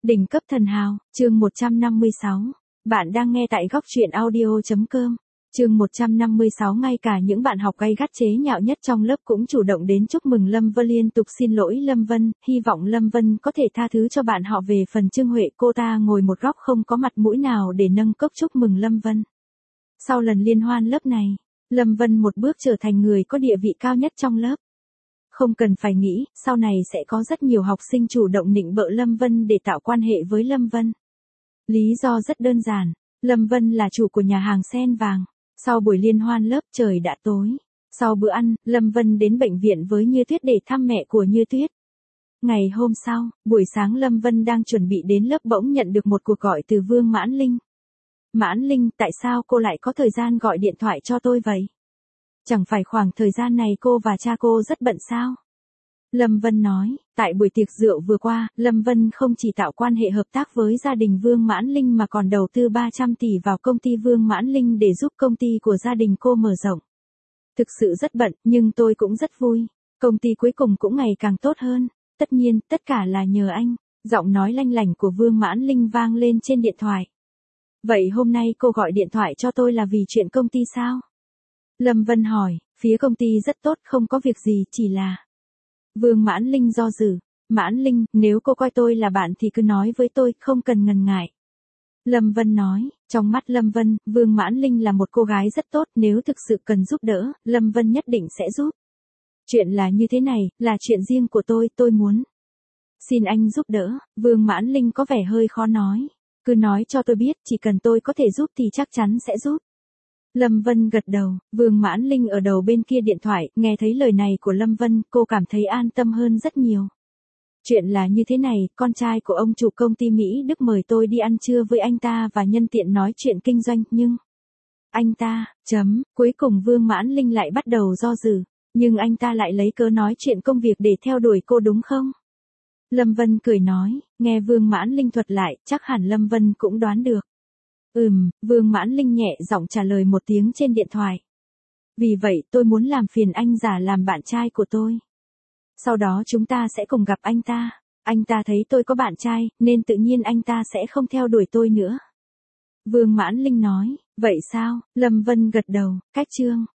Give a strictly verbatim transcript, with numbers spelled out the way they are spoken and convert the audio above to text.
Đỉnh cấp thần hào, chương một trăm năm mươi sáu. Bạn đang nghe tại góc truyện audio chấm com. Chương một trăm năm mươi sáu. Ngay cả những bạn học gay gắt chế nhạo nhất trong lớp cũng chủ động đến chúc mừng Lâm Vân, liên tục xin lỗi Lâm Vân, hy vọng Lâm Vân có thể tha thứ cho bạn họ. Về phần Trương Huệ, cô ta ngồi một góc không có mặt mũi nào để nâng cốc chúc mừng Lâm Vân. Sau lần liên hoan lớp này, Lâm Vân một bước trở thành người có địa vị cao nhất trong lớp. Không cần phải nghĩ, sau này sẽ có rất nhiều học sinh chủ động nịnh bợ Lâm Vân để tạo quan hệ với Lâm Vân. Lý do rất đơn giản, Lâm Vân là chủ của nhà hàng Sen Vàng. Sau buổi liên hoan lớp, trời đã tối. Sau bữa ăn, Lâm Vân đến bệnh viện với Như Tuyết để thăm mẹ của Như Tuyết. Ngày hôm sau, buổi sáng Lâm Vân đang chuẩn bị đến lớp bỗng nhận được một cuộc gọi từ Vương Mãn Linh. Mãn Linh, tại sao cô lại có thời gian gọi điện thoại cho tôi vậy? Chẳng phải khoảng thời gian này cô và cha cô rất bận sao? Lâm Vân nói, tại buổi tiệc rượu vừa qua, Lâm Vân không chỉ tạo quan hệ hợp tác với gia đình Vương Mãn Linh mà còn đầu tư ba trăm tỷ vào công ty Vương Mãn Linh để giúp công ty của gia đình cô mở rộng. Thực sự rất bận, nhưng tôi cũng rất vui. Công ty cuối cùng cũng ngày càng tốt hơn. Tất nhiên, tất cả là nhờ anh. Giọng nói lanh lảnh của Vương Mãn Linh vang lên trên điện thoại. Vậy hôm nay cô gọi điện thoại cho tôi là vì chuyện công ty sao? Lâm Vân hỏi, phía công ty rất tốt, không có việc gì, chỉ là... Vương Mãn Linh do dự. Mãn Linh, nếu cô coi tôi là bạn thì cứ nói với tôi, không cần ngần ngại. Lâm Vân nói, trong mắt Lâm Vân, Vương Mãn Linh là một cô gái rất tốt, nếu thực sự cần giúp đỡ, Lâm Vân nhất định sẽ giúp. Chuyện là như thế này, là chuyện riêng của tôi, tôi muốn. Xin anh giúp đỡ. Vương Mãn Linh có vẻ hơi khó nói. Cứ nói cho tôi biết, chỉ cần tôi có thể giúp thì chắc chắn sẽ giúp. Lâm Vân gật đầu, Vương Mãn Linh ở đầu bên kia điện thoại, nghe thấy lời này của Lâm Vân, cô cảm thấy an tâm hơn rất nhiều. Chuyện là như thế này, con trai của ông chủ công ty Mỹ Đức mời tôi đi ăn trưa với anh ta và nhân tiện nói chuyện kinh doanh, nhưng... Anh ta, chấm, cuối cùng Vương Mãn Linh lại bắt đầu do dự, nhưng anh ta lại lấy cớ nói chuyện công việc để theo đuổi cô đúng không? Lâm Vân cười nói, nghe Vương Mãn Linh thuật lại, chắc hẳn Lâm Vân cũng đoán được. Ừm, Vương Mãn Linh nhẹ giọng trả lời một tiếng trên điện thoại. Vì vậy tôi muốn làm phiền anh giả làm bạn trai của tôi. Sau đó chúng ta sẽ cùng gặp anh ta. Anh ta thấy tôi có bạn trai, nên tự nhiên anh ta sẽ không theo đuổi tôi nữa. Vương Mãn Linh nói, vậy sao? Lâm Vân gật đầu, cách chương.